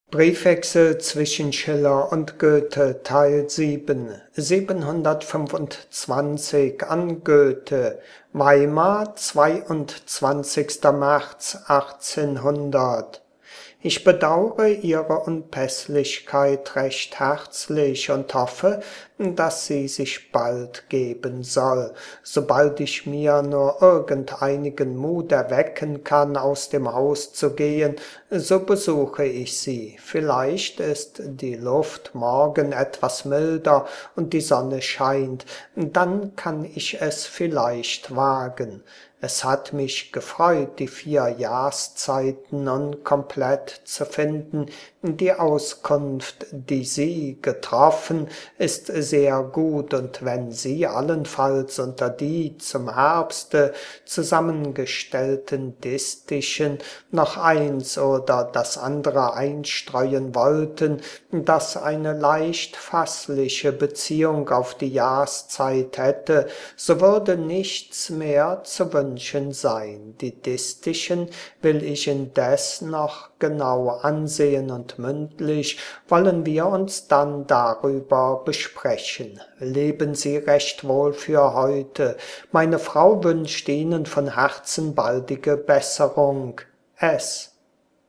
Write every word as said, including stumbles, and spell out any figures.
Briefwechsel zwischen Schiller und Goethe Teil sieben, siebenhundertfünfundzwanzig an Goethe, Weimar, zweiundzwanzigster März achtzehnhundert. Ich bedaure Ihre Unpässlichkeit recht herzlich und hoffe, dass sie sich bald geben soll. Sobald ich mir nur irgendeinigen Mut erwecken kann, aus dem Haus zu gehen, so besuche ich Sie. Vielleicht ist die Luft morgen etwas milder und die Sonne scheint, dann kann ich es vielleicht wagen. Es hat mich gefreut, die vier Jahrszeiten nun komplett zu finden. Die Auskunft, die Sie getroffen, ist sehr gut, und wenn Sie allenfalls unter die zum Herbste zusammengestellten Distischen noch eins oder das andere einstreuen wollten, das eine leicht fassliche Beziehung auf die Jahrszeit hätte, so würde nichts mehr zu wünschen sein. Die Distischen will ich indes noch genau ansehen, und mündlich wollen wir uns dann darüber besprechen. Leben Sie recht wohl für heute. Meine Frau wünscht Ihnen von Herzen baldige Besserung. S